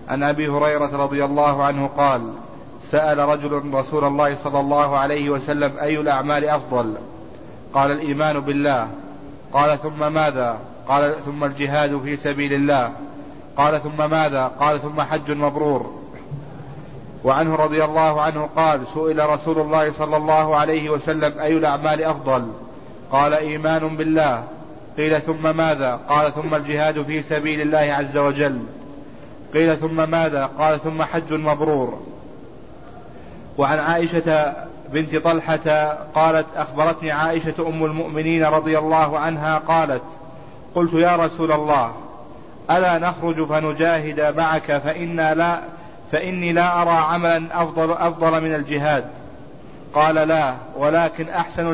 عن أبي هريرة رضي الله عنه قال: سأل رجل رسول الله صلى الله عليه وسلم: أي الأعمال أفضل؟ قال: الإيمان بالله. قال: ثم ماذا؟ قال: ثم الجهاد في سبيل الله. قال: ثم ماذا؟ قال: ثم حج مبرور. وعنه رضي الله عنه قال: سئل رسول الله صلى الله عليه وسلم: أي الأعمال أفضل؟ قال: إيمان بالله. قيل: ثم ماذا؟ قال: ثم الجهاد في سبيل الله عز وجل. قيل: ثم ماذا؟ قال: ثم حج مبرور. وعن عائشة بنت طلحة قالت: أخبرتني عائشة أم المؤمنين رضي الله عنها قالت: قلت: يا رسول الله، ألا نخرج فنجاهد معك فإني لا أرى عملا أفضل من الجهاد. قال: لا، ولكن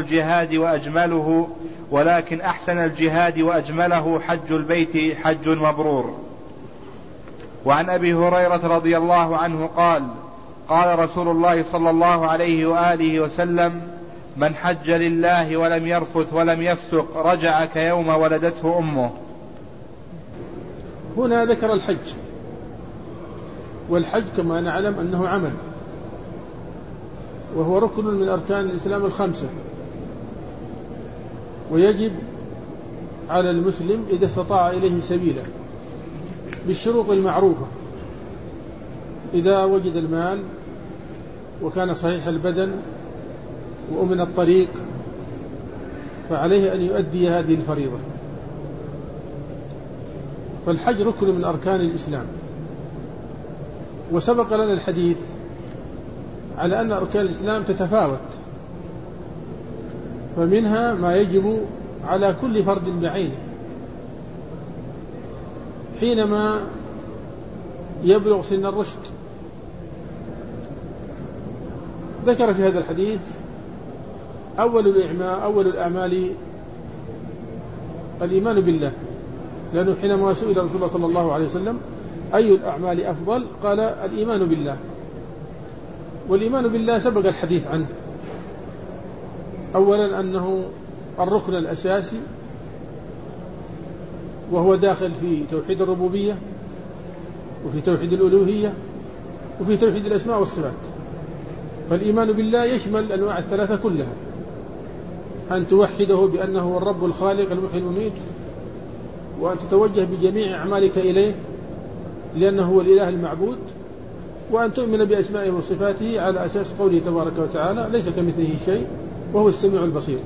أحسن الجهاد وأجمله حج البيت حج مبرور. وعن أبي هريرة رضي الله عنه قال: قال رسول الله صلى الله عليه وآله وسلم: من حج لله ولم يرفث ولم يفسق رجع كيوم ولدته أمه. هنا ذكر الحج، والحج كما نعلم أنه عمل، وهو ركن من أركان الإسلام الخمسة، ويجب على المسلم إذا استطاع إليه سبيلا بالشروط المعروفة. إذا وجد المال وكان صحيح البدن وأمن الطريق فعليه أن يؤدي هذه الفريضة. فالحج ركن من أركان الإسلام، وسبق لنا الحديث على أن أركان الإسلام تتفاوت، فمنها ما يجب على كل فرد بعينه حينما يبلغ سن الرشد. ذكر في هذا الحديث أول الأعمال الإيمان بالله، لأنه حينما سئل رسول الله صلى الله عليه وسلم: أي الأعمال أفضل؟ قال: الإيمان بالله. والإيمان بالله سبق الحديث عنه. أولا أنه الركن الأساسي، وهو داخل في توحيد الربوبية وفي توحيد الألوهية وفي توحيد الأسماء والصفات. فالإيمان بالله يشمل الأنواع الثلاثة كلها: أن توحده بأنه هو الرب الخالق المحيي المميت، وأن تتوجه بجميع أعمالك إليه لأنه هو الإله المعبود، وأن تؤمن بأسمائه وصفاته على أساس قوله تبارك وتعالى: ليس كمثله شيء وهو السميع البصير.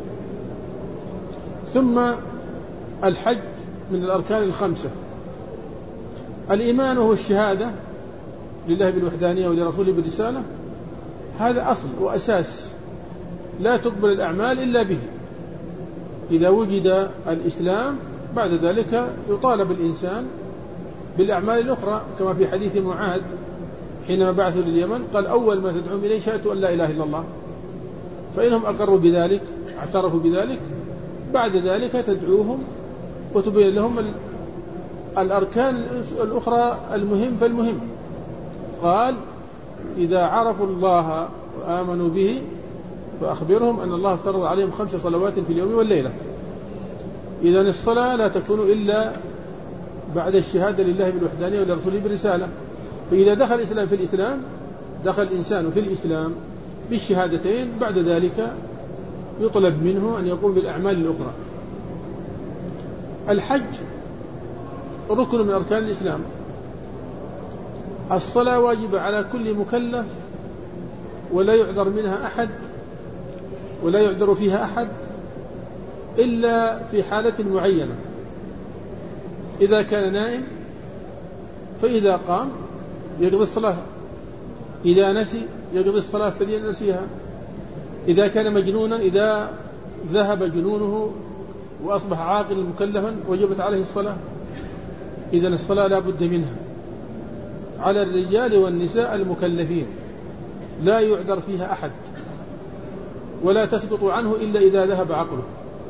ثم الحج من الأركان الخمسة. الإيمان هو الشهادة لله بالوحدانية ولرسوله بالرسالة، هذا أصل وأساس لا تقبل الأعمال إلا به. إذا وجد الإسلام بعد ذلك يطالب الإنسان بالأعمال الأخرى، كما في حديث معاذ حينما بعثوا لليمن قال: أول ما تدعون إليه شهادة أن لا إله إلا الله، فإنهم أقروا بذلك اعترفوا بذلك، بعد ذلك تدعوهم وتبين لهم الأركان الأخرى المهم فالمهم. قال: إذا عرفوا الله وآمنوا به فأخبرهم أن الله افترض عليهم 5 صلوات في اليوم والليلة. إذن الصلاة لا تكون إلا بعد الشهادة لله بالوحدانية ولرسوله بالرسالة. فإذا دخل الإسلام في الإسلام دخل الإنسان في الإسلام بالشهادتين، بعد ذلك يطلب منه أن يقوم بالأعمال الأخرى. الحج ركن من أركان الإسلام. الصلاة واجبة على كل مكلف، ولا يعذر منها أحد ولا يعذر فيها أحد إلا في حالة معينة: إذا كان نائم فإذا قام يقضي الصلاة، إذا نسي يقضي الصلاة الذي نسيها، إذا كان مجنونا إذا ذهب جنونه وأصبح عاقلا مكلفا وجبت عليه الصلاة. إذن الصلاة لا بد منها على الرجال والنساء المكلفين، لا يعذر فيها أحد ولا تسقط عنه إلا إذا ذهب عقله.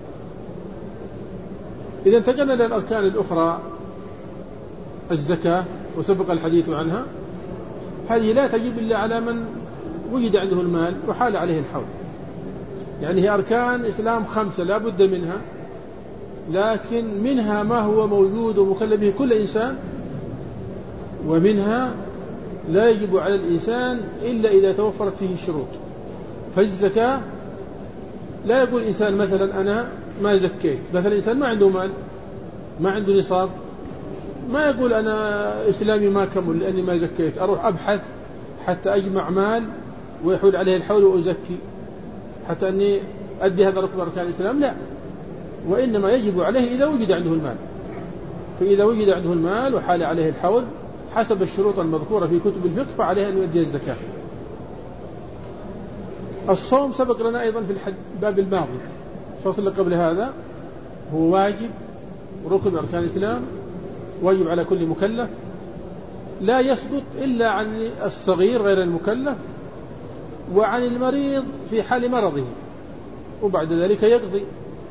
إذا انتقلنا إلى الأركان الأخرى. الزكاة وسبق الحديث عنها، هذه لا تجب إلا على من وجد عنده المال وحال عليه الحول، يعني هي أركان إسلام 5 لا بد منها، لكن منها ما هو موجود ومكلف به كل إنسان، ومنها لا يجب على الإنسان إلا إذا توفرت فيه الشروط. فالزكاة لا يقول الإنسان مثلا أنا ما زكيت، مثلا الإنسان ما عنده مال، ما عنده نصاب، ما يقول أنا إسلامي ما كمل لأني ما زكيت، أروح أبحث حتى أجمع مال ويحول عليه الحول وأزكي حتى أني أدي هذا ركن أركان الإسلام. لا، وإنما يجب عليه إذا وجد عنده المال. فإذا وجد عنده المال وحال عليه الحول حسب الشروط المذكورة في كتب الفقه فعليه أن يؤدي الزكاة. الصوم سبق لنا أيضا في الباب الماضي، الفصل قبل هذا، هو واجب ركن أركان الإسلام، واجب على كل مكلف، لا يسقط إلا عن الصغير غير المكلف وعن المريض في حال مرضه، وبعد ذلك يقضي.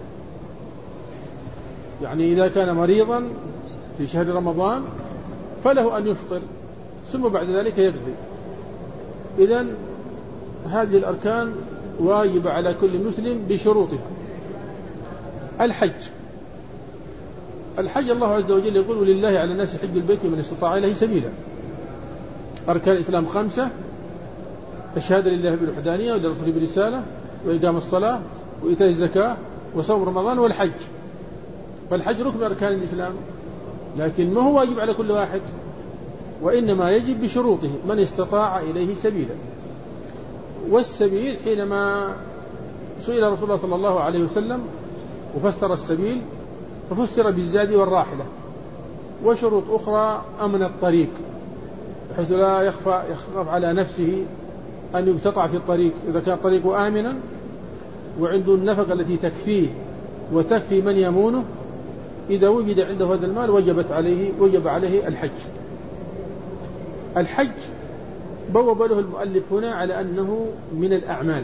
يعني إذا كان مريضا في شهر رمضان فله أن يفطر ثم بعد ذلك يقضي. إذن هذه الأركان واجبة على كل مسلم بشروطها. الحج الله عز وجل يقول ولله على الناس حج البيت من استطاع إليه سبيلا. أركان الإسلام 5: الشهادة لله بالوحدانية ولرسوله بالرسالة وإقام الصلاة وإيتاء الزكاة وصوم رمضان والحج. فالحج ركن أركان الإسلام، لكن ما هو واجب على كل واحد، وإنما يجب بشروطه من استطاع إليه سبيلا. والسبيل حينما سئل رسول الله صلى الله عليه وسلم وفسر السبيل ففسر بالزاد والراحلة وشروط أخرى أمن الطريق بحيث لا يخاف على نفسه أن يقتطع في الطريق إذا كان الطريق آمنا وعنده النفقة التي تكفيه وتكفي من يمونه. إذا وجد عنده هذا المال وجب عليه الحج بوب له المؤلف هنا على أنه من الأعمال،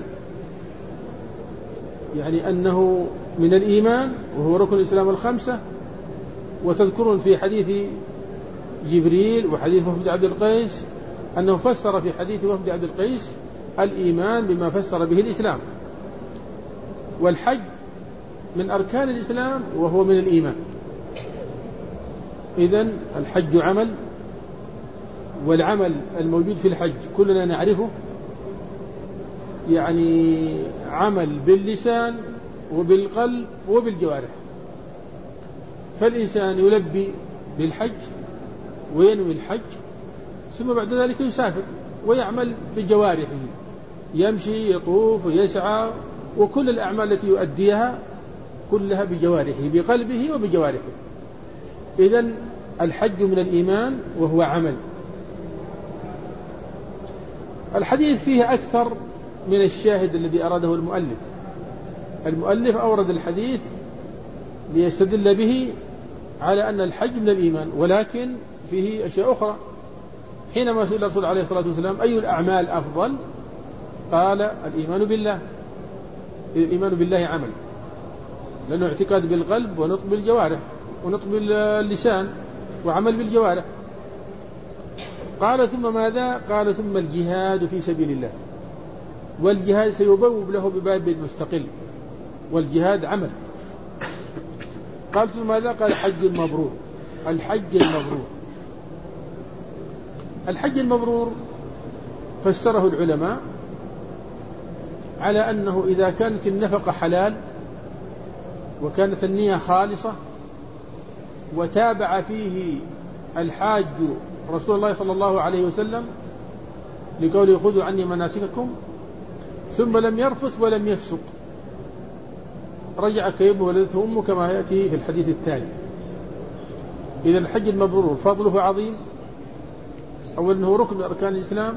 يعني أنه من الإيمان وهو ركن الإسلام 5، وتذكرون في حديث جبريل وحديث وفد عبد القيس أنه فسر في حديث وفد عبد القيس الإيمان بما فسر به الإسلام. والحج من أركان الإسلام وهو من الإيمان. إذن الحج عمل، والعمل الموجود في الحج كلنا نعرفه، يعني عمل باللسان وبالقلب وبالجوارح. فالإنسان يلبي بالحج وينوي الحج ثم بعد ذلك يسافر ويعمل بجوارحه، يمشي يطوف ويسعى، وكل الأعمال التي يؤديها كلها بجوارحه بقلبه وبجوارحه. إذن الحج من الإيمان وهو عمل. الحديث فيه أكثر من الشاهد الذي أراده المؤلف أورد الحديث ليستدل به على أن الحج من الإيمان، ولكن فيه أشياء أخرى. حينما سئل الرسول عليه الصلاة والسلام أي الأعمال أفضل قال الإيمان بالله. الإيمان بالله عمل، لأنه اعتقاد بالقلب ونطق بالجوارح ونطق باللسان وعمل بالجوارح. قال ثم ماذا؟ قال ثم الجهاد في سبيل الله، والجهاد سيبوب له بباب مستقل، والجهاد عمل. قال ثم ماذا؟ قال حج مبرور. الحج المبرور فسره العلماء على أنه إذا كانت النفقة حلال وكانت النية خالصة وتابع فيه الحاج رسول الله صلى الله عليه وسلم لقوله خذوا عني مناسككم ثم لم يرفث ولم يفسق رجع كيوم ولدته أمه كما يأتي في الحديث التالي. إذا الحج المبرور فضله عظيم، أو أنه ركن أركان الإسلام،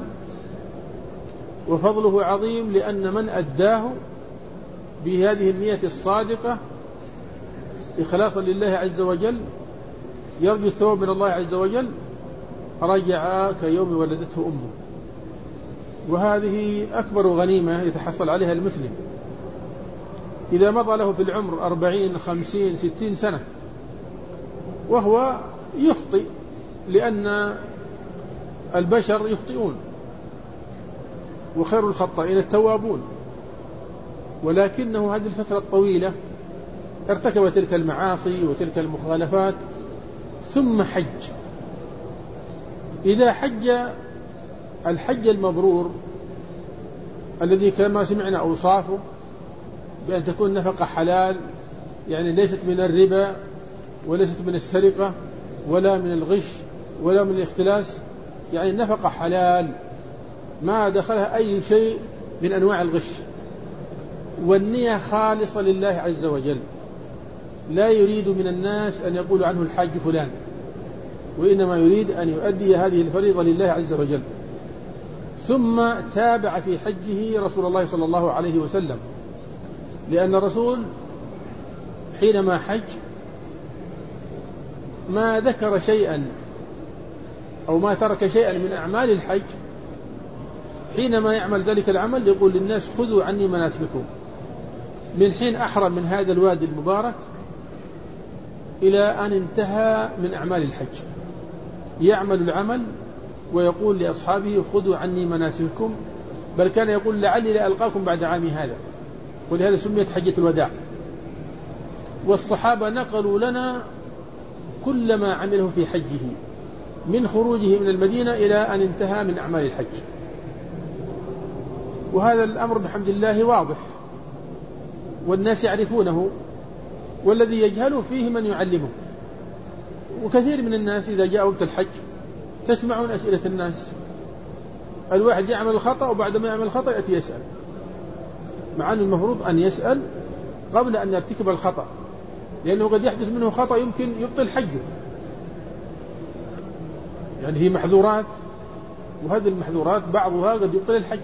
وفضله عظيم لأن من أداه بهذه النية الصادقة إخلاصا لله عز وجل يرجو الثواب من الله عز وجل رجع كيوم ولدته أمه. وهذه أكبر غنيمة يتحصل عليها المسلم إذا مضى له في العمر 40 50 60 سنة وهو يخطئ، لأن البشر يخطئون وخير الخطائين التوابون، ولكنه هذه الفترة الطويلة ارتكب تلك المعاصي وتلك المخالفات ثم حج. إذا حج الحج المبرور الذي كما سمعنا أوصافه بأن تكون نفقة حلال، يعني ليست من الربا وليست من السرقة ولا من الغش ولا من الاختلاس، يعني نفقة حلال ما دخلها أي شيء من أنواع الغش، والنية خالصة لله عز وجل، لا يريد من الناس أن يقول عنه الحاج فلان، وإنما يريد أن يؤدي هذه الفريضة لله عز وجل. ثم تابع في حجه رسول الله صلى الله عليه وسلم، لأن الرسول حينما حج ما ذكر شيئا أو ما ترك شيئا من أعمال الحج، حينما يعمل ذلك العمل يقول للناس خذوا عني مناسككم، من حين أحرم من هذا الوادي المبارك إلى أن انتهى من أعمال الحج، يعمل العمل ويقول لأصحابه خذوا عني مناسككم، بل كان يقول لعلي لألقاكم بعد عامي هذا، ولهذا سميت حجة الوداع. والصحابة نقلوا لنا كل ما عمله في حجه من خروجه من المدينة إلى أن انتهى من أعمال الحج، وهذا الأمر بحمد الله واضح والناس يعرفونه، والذي يجهله فيه من يعلمه. وكثير من الناس إذا جاء وقت الحج تسمعون أسئلة الناس، الواحد يعمل الخطأ وبعد ما يعمل الخطأ يأتي يسأل، مع أن المفروض أن يسأل قبل أن يرتكب الخطأ، لأنه قد يحدث منه خطأ يمكن يبطل حجه، يعني هي محظورات، وهذه المحظورات بعضها قد يبطل الحج.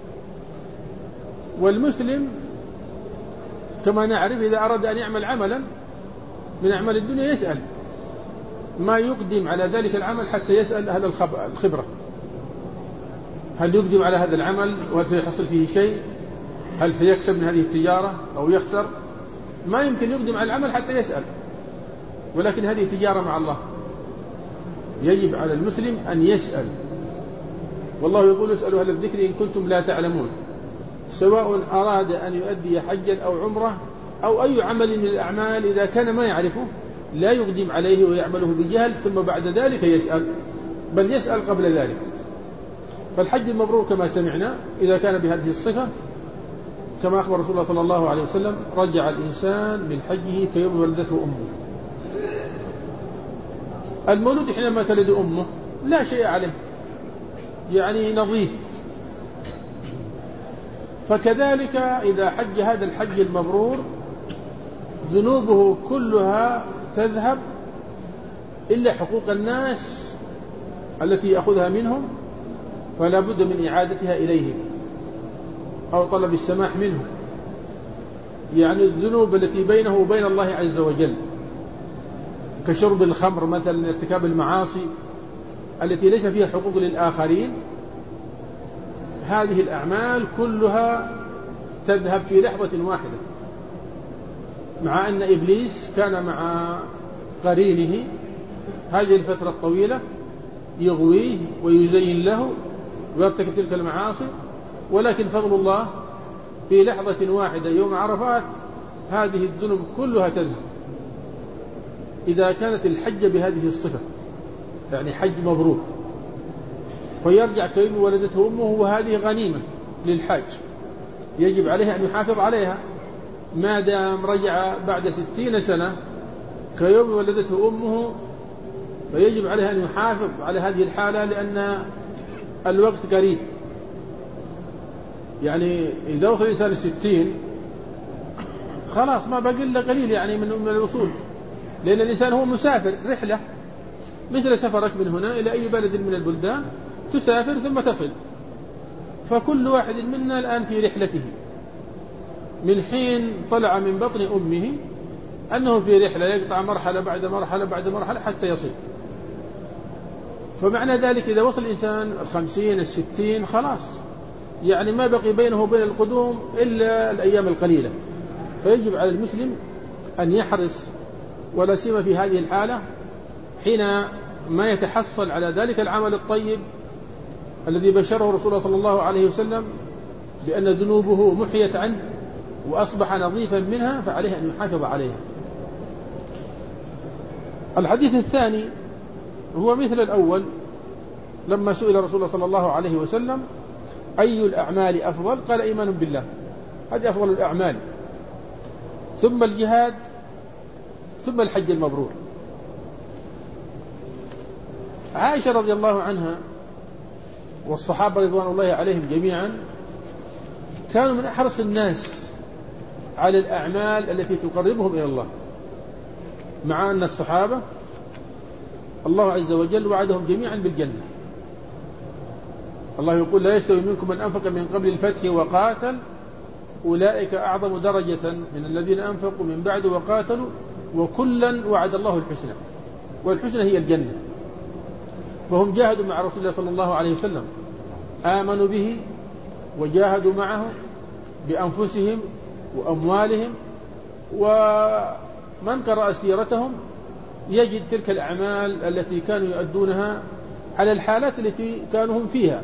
والمسلم كما نعرف إذا أراد أن يعمل عملا من أعمال الدنيا يسأل، ما يقدم على ذلك العمل حتى يسأل أهل الخبرة، هل يقدم على هذا العمل وهل سيحصل فيه شيء، هل سيكسب من هذه التجارة أو يخسر، ما يمكن يقدم على العمل حتى يسأل، ولكن هذه تجارة مع الله، يجب على المسلم أن يسأل، والله يقول اسألوا أهل الذكر إن كنتم لا تعلمون، سواء أراد أن يؤدي حجا أو عمره أو أي عمل من الأعمال، إذا كان ما يعرفه لا يقدم عليه ويعمله بجهل ثم بعد ذلك يسأل، بل يسأل قبل ذلك. فالحج المبرور كما سمعنا إذا كان بهذه الصفة كما أخبر رسول الله صلى الله عليه وسلم رجع الإنسان من حجه كيوم ولدته أمه. المولود حينما تلد أمه لا شيء عليه، يعني نظيف، فكذلك إذا حج هذا الحج المبرور ذنوبه كلها تذهب إلا حقوق الناس التي يأخذها منهم، فلا بد من إعادتها إليهم أو طلب السماح منهم، يعني الذنوب التي بينه وبين الله عز وجل كشرب الخمر مثلا، ارتكاب المعاصي التي ليس فيها حقوق للآخرين، هذه الأعمال كلها تذهب في لحظة واحدة، مع أن إبليس كان مع قرينه هذه الفترة الطويلة يغويه ويزين له ويرتكب تلك المعاصي، ولكن فضل الله في لحظة واحدة يوم عرفات هذه الذنوب كلها تذهب إذا كانت الحج بهذه الصفة، يعني حج مبرور، ويرجع كيوم ولدته أمه، وهذه غنيمة للحاج يجب عليه أن يحافظ عليها، ما دام رجع بعد 60 سنة كيوم ولدته أمه فيجب عليه أن يحافظ على هذه الحالة، لأن الوقت قريب، يعني إذا وصل الإنسان 60 خلاص ما بقي إلا قليل يعني من الوصول، لأن الإنسان هو مسافر رحلة، مثل سفرك من هنا إلى أي بلد من البلدان، تسافر ثم تصل، فكل واحد منا الآن في رحلته من حين طلع من بطن أمه، أنه في رحلة يقطع مرحلة بعد مرحلة بعد مرحلة حتى يصل. فمعنى ذلك إذا وصل الإنسان 50 60 خلاص، يعني ما بقي بينه وبين القدوم إلا الأيام القليلة، فيجب على المسلم أن يحرص، ولا سيما في هذه الحالة حين ما يتحصل على ذلك العمل الطيب الذي بشره رسول الله صلى الله عليه وسلم بأن ذنوبه محيت عنه وأصبح نظيفا منها، فعليه أن يحافظ عليها. الحديث الثاني هو مثل الأول، لما سئل رسول الله صلى الله عليه وسلم أي الأعمال أفضل؟ قال إيمان بالله، هذه أفضل الأعمال، ثم الجهاد، ثم الحج المبرور. عائشة رضي الله عنها والصحابة رضوان الله عليهم جميعا كانوا من أحرص الناس على الأعمال التي تقربهم إلى الله، مع أن الصحابة الله عز وجل وعدهم جميعا بالجنة. الله يقول لا يستوي منكم من أنفق من قبل الفتح وقاتل أولئك أعظم درجة من الذين أنفقوا من بعد وقاتلوا وكلا وعد الله الحسنى، والحسنى هي الجنة. فهم جاهدوا مع رسول الله صلى الله عليه وسلم، آمنوا به وجاهدوا معه بأنفسهم وأموالهم، ومن قرأ سيرتهم يجد تلك الأعمال التي كانوا يؤدونها على الحالات التي كانوا هم فيها.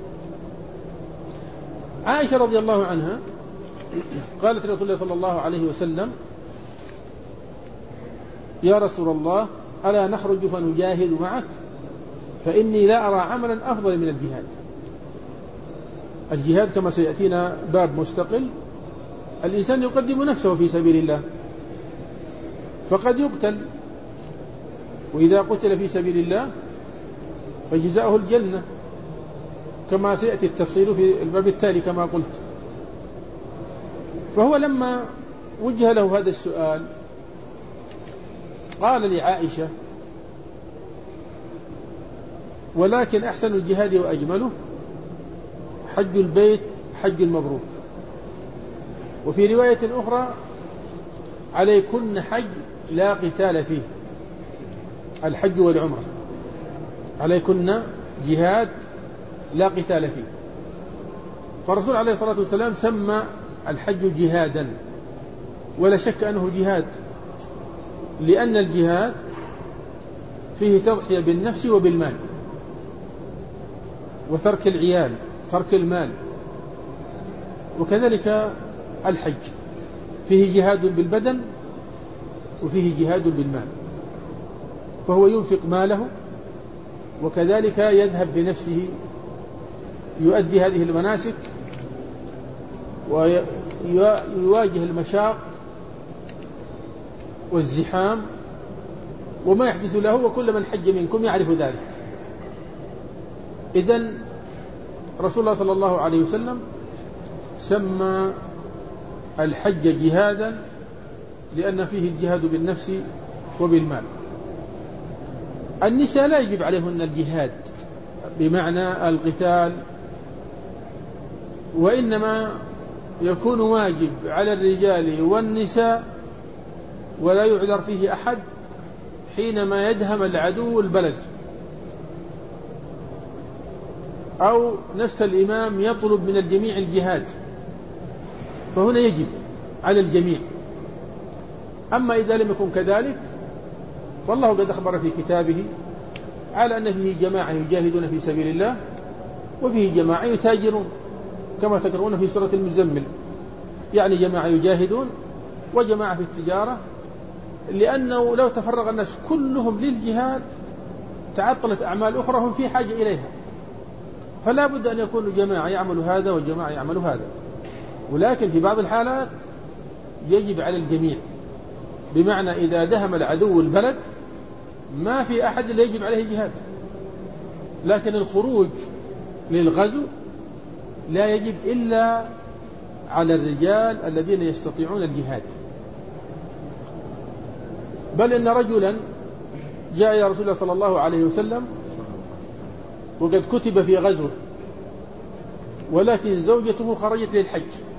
عائشة رضي الله عنها قالت لرسول الله صلى الله عليه وسلم يا رسول الله ألا نخرج فنجاهد معك؟ فإني لا أرى عملا أفضل من الجهاد. الجهاد كما سيأتينا باب مستقل، الإنسان يقدم نفسه في سبيل الله، فقد يقتل، وإذا قتل في سبيل الله فجزاؤه الجنة كما سيأتي التفصيل في الباب التالي كما قلت. فهو لما وجه له هذا السؤال قال لعائشة ولكن أحسن الجهاد وأجمله حج البيت حج المبرور. وفي رواية أخرى عليكن حج لا قتال فيه، الحج والعمرة، عليكن جهاد لا قتال فيه. فالرسول عليه الصلاة والسلام سمى الحج جهادا، ولا شك أنه جهاد، لأن الجهاد فيه تضحية بالنفس وبالمال، وترك العيال، ترك المال. وكذلك الحج فيه جهاد بالبدن وفيه جهاد بالمال، فهو ينفق ماله وكذلك يذهب بنفسه يؤدي هذه المناسك ويواجه المشاق والزحام وما يحدث له، وكل من حج منكم يعرف ذلك. إذن رسول الله صلى الله عليه وسلم سمى الحج جهادا لأن فيه الجهاد بالنفس وبالمال. النساء لا يجب عليهن الجهاد بمعنى القتال، وإنما يكون واجب على الرجال والنساء ولا يعذر فيه أحد حينما يدهم العدو البلد، أو نفس الإمام يطلب من الجميع الجهاد، فهنا يجب على الجميع. أما إذا لم يكن كذلك فالله قد أخبر في كتابه على أن فيه جماعة يجاهدون في سبيل الله وفيه جماعة يتاجرون، كما تقرؤون في سورة المزمل، يعني جماعة يجاهدون وجماعة في التجارة، لأنه لو تفرغ الناس كلهم للجهاد تعطلت أعمال أخرى هم في حاجة إليها، فلا بد أن يكونوا جماعة يعمل هذا وجماعة يعمل هذا. ولكن في بعض الحالات يجب على الجميع، بمعنى إذا دهم العدو البلد ما في أحد لا يجب عليه الجهاد، لكن الخروج للغزو لا يجب إلا على الرجال الذين يستطيعون الجهاد. بل إن رجلا جاء إلى رسول الله صلى الله عليه وسلم وقد كتب في غزو، ولكن زوجته خرجت للحج،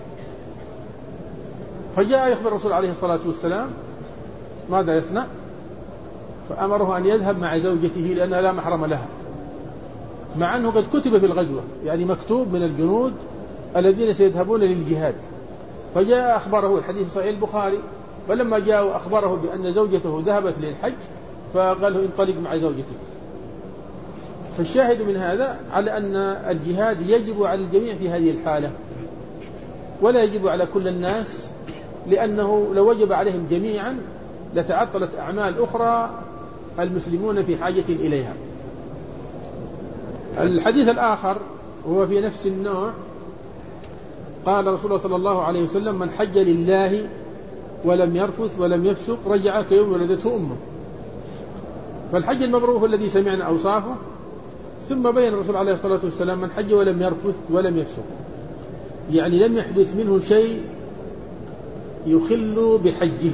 فجاء يخبر الرسول عليه الصلاة والسلام ماذا يصنع، فأمره أن يذهب مع زوجته لأنها لا محرم لها، مع أنه قد كتب في الغزوة، يعني مكتوب من الجنود الذين سيذهبون للجهاد. فجاء أخبره، الحديث صحيح البخاري، فلما جاء أخبره بأن زوجته ذهبت للحج فقال له انطلق مع زوجتك. فالشاهد من هذا على أن الجهاد يجب على الجميع في هذه الحالة، ولا يجب على كل الناس، لأنه لو وجب عليهم جميعا لتعطلت أعمال أخرى المسلمون في حاجة إليها. الحديث الآخر هو في نفس النوع. قال رسول الله صلى الله عليه وسلم: من حج لله ولم يرفث ولم يفسق رجع كيوم ولدته أمه. فالحج المبرور هو الذي سمعنا أوصافه، ثم بين الرسول عليه الصلاة والسلام من حج ولم يرفث ولم يفسق، يعني لم يحدث منه شيء يخل بحجه.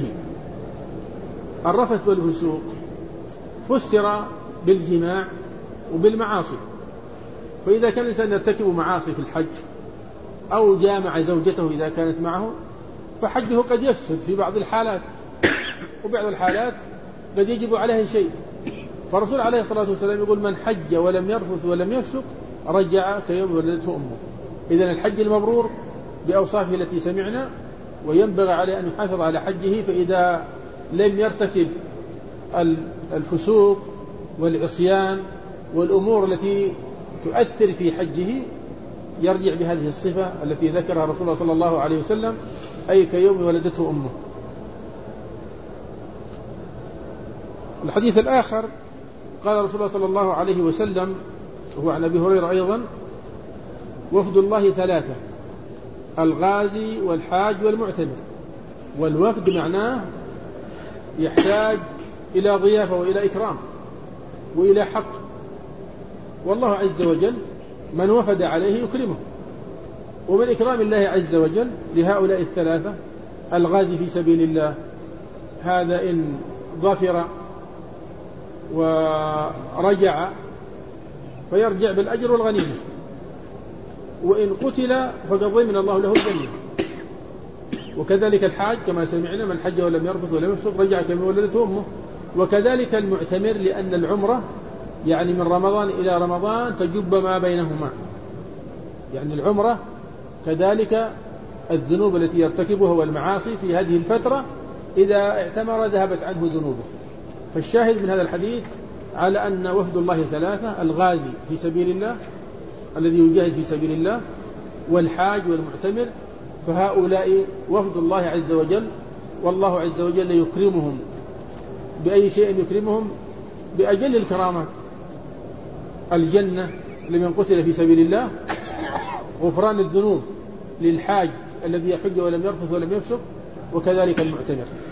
الرفث والفسوق فسر بالجماع وبالمعاصي، فإذا كان الإنسان يرتكب معاصي في الحج أو جامع زوجته إذا كانت معه فحجه قد يفسد في بعض الحالات، وبعض الحالات قد يجب عليه شيء. فالرسول عليه الصلاة والسلام يقول: من حج ولم يرفث ولم يفسق رجع كيوم ولدته أمه. إذن الحج المبرور بأوصافه التي سمعنا، وينبغي عليه أن يحافظ على حجه، فإذا لم يرتكب الفسوق والعصيان والأمور التي تؤثر في حجه يرجع بهذه الصفة التي ذكرها رسول الله صلى الله عليه وسلم، أي كيوم ولدته أمه. الحديث الآخر قال رسول الله صلى الله عليه وسلم، هو عن أبي هريرة أيضا: وفد الله ثلاثة: الغازي والحاج والمعتمر. والوفد معناه يحتاج إلى ضيافة وإلى إكرام وإلى حق، والله عز وجل من وفد عليه يكرمه. ومن إكرام الله عز وجل لهؤلاء الثلاثة: الغازي في سبيل الله، هذا إن ظفر ورجع فيرجع بالأجر والغنيمة، وإن قتل فقد ضمن الله له الجنة. وكذلك الحاج كما سمعنا: من حج ولم يرفث ولم يفسق رجع كما ولدته أمه. وكذلك المعتمر، لأن العمرة يعني من رمضان إلى رمضان تجب ما بينهما، يعني العمرة كذلك الذنوب التي يرتكبها والمعاصي في هذه الفترة إذا اعتمر ذهبت عنه ذنوبه. فالشاهد من هذا الحديث على أن وفد الله ثلاثة: الغازي في سبيل الله الذي يجاهد في سبيل الله، والحاج والمعتمر، فهؤلاء وفد الله عز وجل، والله عز وجل يكرمهم بأي شيء يكرمهم؟ بأجل الكرامات: الجنة لمن قتل في سبيل الله، غفران الذنوب للحاج الذي يحج ولم يرفث ولم يفسق، وكذلك المعتمر.